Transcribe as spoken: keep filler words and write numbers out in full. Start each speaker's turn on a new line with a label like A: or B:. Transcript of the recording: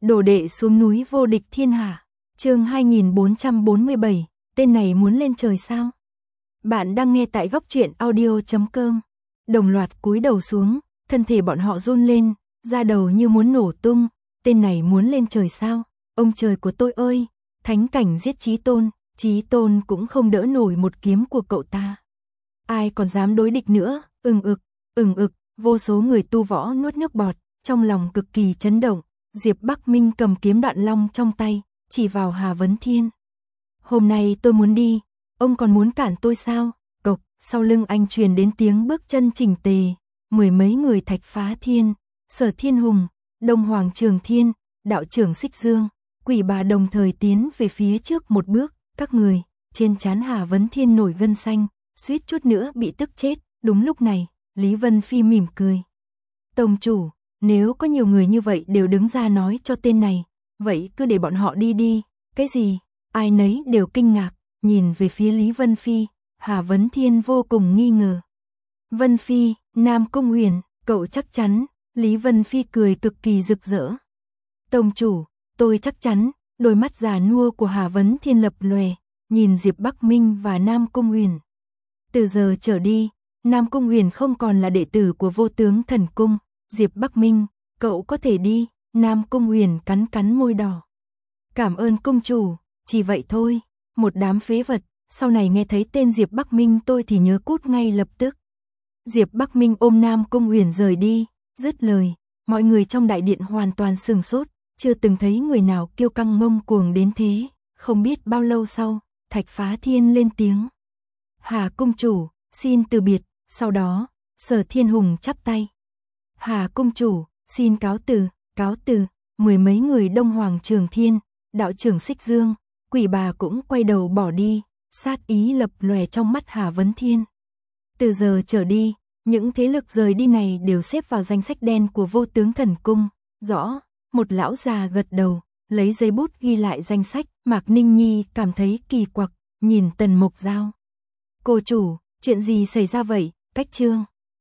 A: Đồ đệ xuống núi vô địch thiên hạ. Chương hai nghìn bốn trăm bốn mươi bảy, tên này muốn lên trời sao? Bạn đang nghe tại góc truyện audio chấm com. Đồng loạt cúi đầu xuống, thân thể bọn họ run lên, da đầu như muốn nổ tung, tên này muốn lên trời sao? Ông trời của tôi ơi, thánh cảnh giết Chí Tôn, Chí Tôn cũng không đỡ nổi một kiếm của cậu ta. Ai còn dám đối địch nữa? Ừng ực, ừng ực, vô số người tu võ nuốt nước bọt, trong lòng cực kỳ chấn động. Diệp Bắc Minh cầm kiếm Đoạn Long trong tay, chỉ vào Hà Vấn Thiên. Hôm nay tôi muốn đi, ông còn muốn cản tôi sao? Cộc, sau lưng anh truyền đến tiếng bước chân chỉnh tề, mười mấy người Thạch Phá Thiên, Sở Thiên Hùng, Đông Hoàng Trường Thiên, đạo trưởng Xích Dương, Quỷ Bà đồng thời tiến về phía trước một bước, các người, trên trán Hà Vấn Thiên nổi gân xanh, suýt chút nữa bị tức chết. Đúng lúc này, Lý Vân Phi mỉm cười. Tông chủ, nếu có nhiều người như vậy đều đứng ra nói cho tên này, vậy cứ để bọn họ đi đi. Cái gì? Ai nấy đều kinh ngạc, nhìn về phía Lý Vân Phi. Hà Vấn Thiên vô cùng nghi ngờ. Vân Phi, Nam Cung Huyền, cậu chắc chắn? Lý Vân Phi cười cực kỳ rực rỡ. Tông chủ, tôi chắc chắn. Đôi mắt già nua của Hà Vấn Thiên lập lòe, nhìn Diệp Bắc Minh và Nam Cung Huyền. Từ giờ trở đi, Nam Cung Huyền không còn là đệ tử của Vô Tướng Thần Cung. Diệp Bắc Minh, cậu có thể đi. Nam Cung Huyền cắn cắn môi đỏ. Cảm ơn cung chủ, chỉ vậy thôi. Một đám phế vật, sau này nghe thấy tên Diệp Bắc Minh tôi thì nhớ cút ngay lập tức. Diệp Bắc Minh ôm Nam Cung Huyền rời đi, dứt lời, mọi người trong đại điện hoàn toàn sừng sốt, chưa từng thấy người nào kiêu căng ngông cuồng đến thế. Không biết bao lâu sau, Thạch Phá Thiên lên tiếng. Hà cung chủ, xin từ biệt. Sau đó, Sở Thiên Hùng chắp tay. Hà cung chủ, xin cáo từ, cáo từ. Mười mấy người Đông Hoàng Trường Thiên, đạo trưởng Xích Dương, Quỷ Bà cũng quay đầu bỏ đi, sát ý lập lòe trong mắt Hà Vấn Thiên. Từ giờ trở đi, những thế lực rời đi này đều xếp vào danh sách đen của Vô Tướng Thần Cung. Rõ, một lão già gật đầu, lấy giấy bút ghi lại danh sách. Mạc Ninh Nhi cảm thấy kỳ quặc, nhìn Tần Mục Giao. Cô chủ, chuyện gì xảy ra vậy? Cách chương